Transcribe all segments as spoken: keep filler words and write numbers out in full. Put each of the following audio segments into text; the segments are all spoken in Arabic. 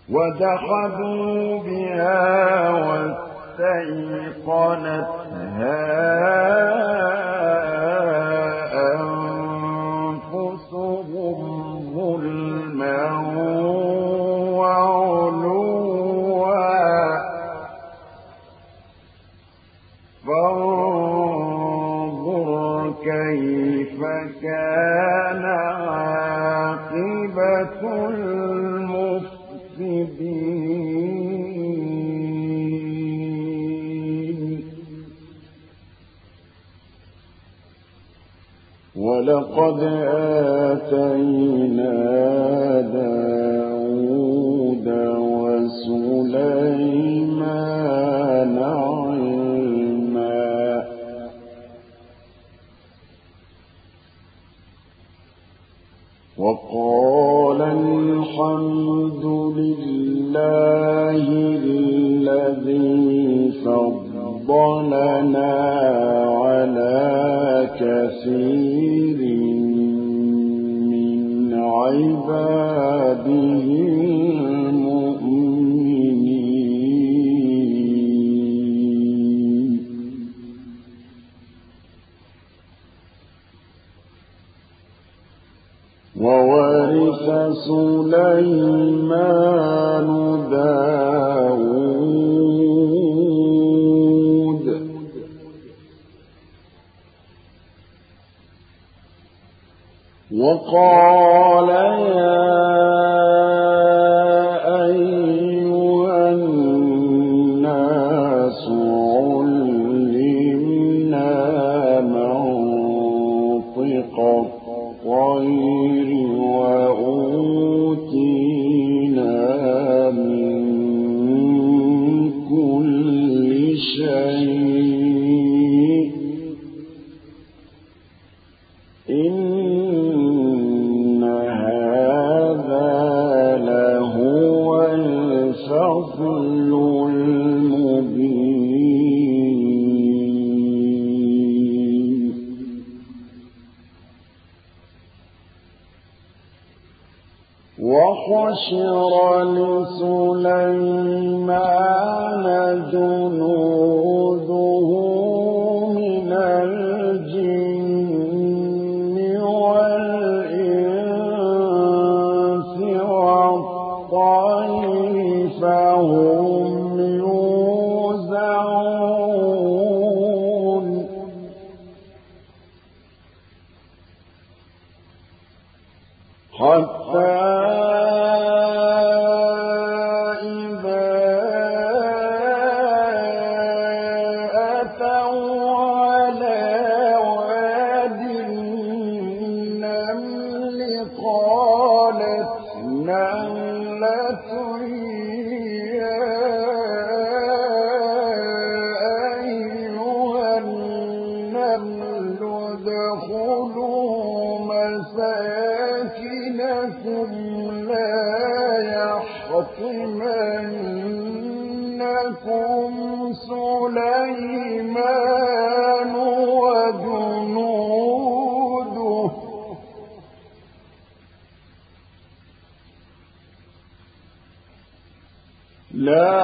وجحدوا بها واستيقنتها أنفسهم ظلما وعلوا فانظر كيف كان عاقبة المفسدين ولقد آتينا داود وسليمان علما وقال الحمد لله الذي فضلنا على كثير من عباده المؤمنين وورث سليمان داود وقال يا أيها الناس علمنا منطق الطير وأوتينا من كل شيء إن هذا لهو الفضل المبين وحشر لسليمان جنوده من الجن والإنس والطير فهم يوزعون حتى يحطمنكم سليمان وجنوده لا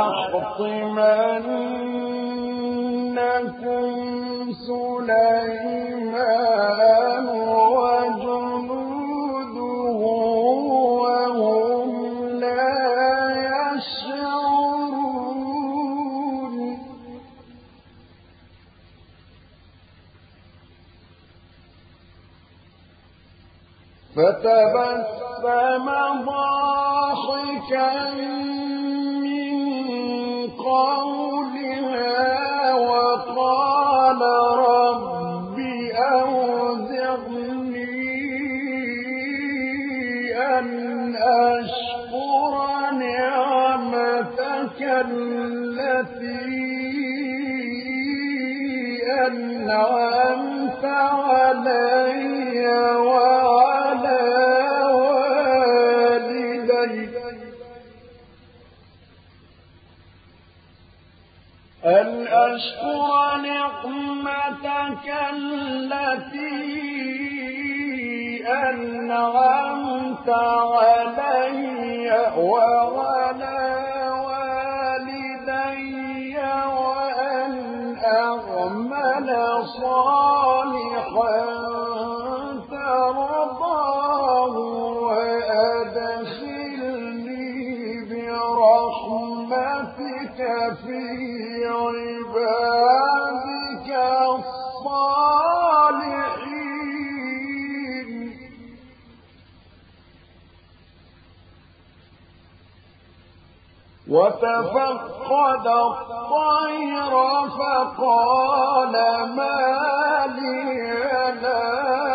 يحطمنكم سليمان وجنوده وهم لا يشعرون فتبسم ضاحكا من قولها وقال رب أوزعني أن أشكر نعمتك التي أنعمت علي وعلى والدي أن أشكر نعمتك التي أنعمت علي وعلى والدي وأن أعمل صالحا ترضاه وأدخلني برحمتك في عبادك الصالحين. وتفقد الطير فقال ما لي لا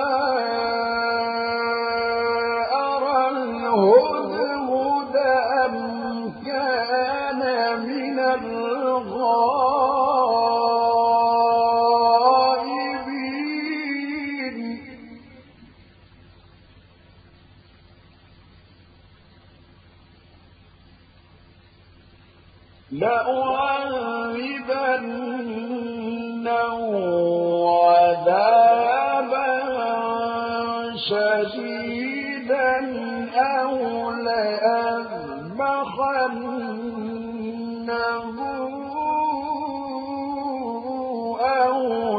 أرى الهدهد أم كان من الغائبين. لأعذبنه عذابا شديدا أو لأذبحنه أو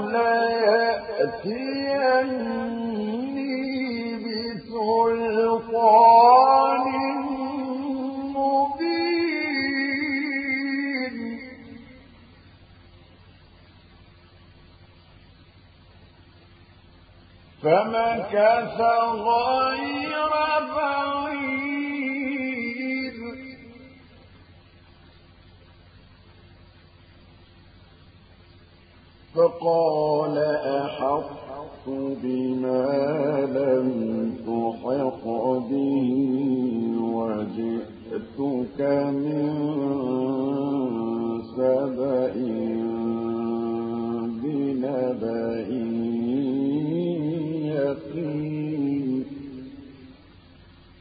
ليأتيني بسلطان فمكث غير بعيد فقال أحطت بما لم تحط به وجئتك من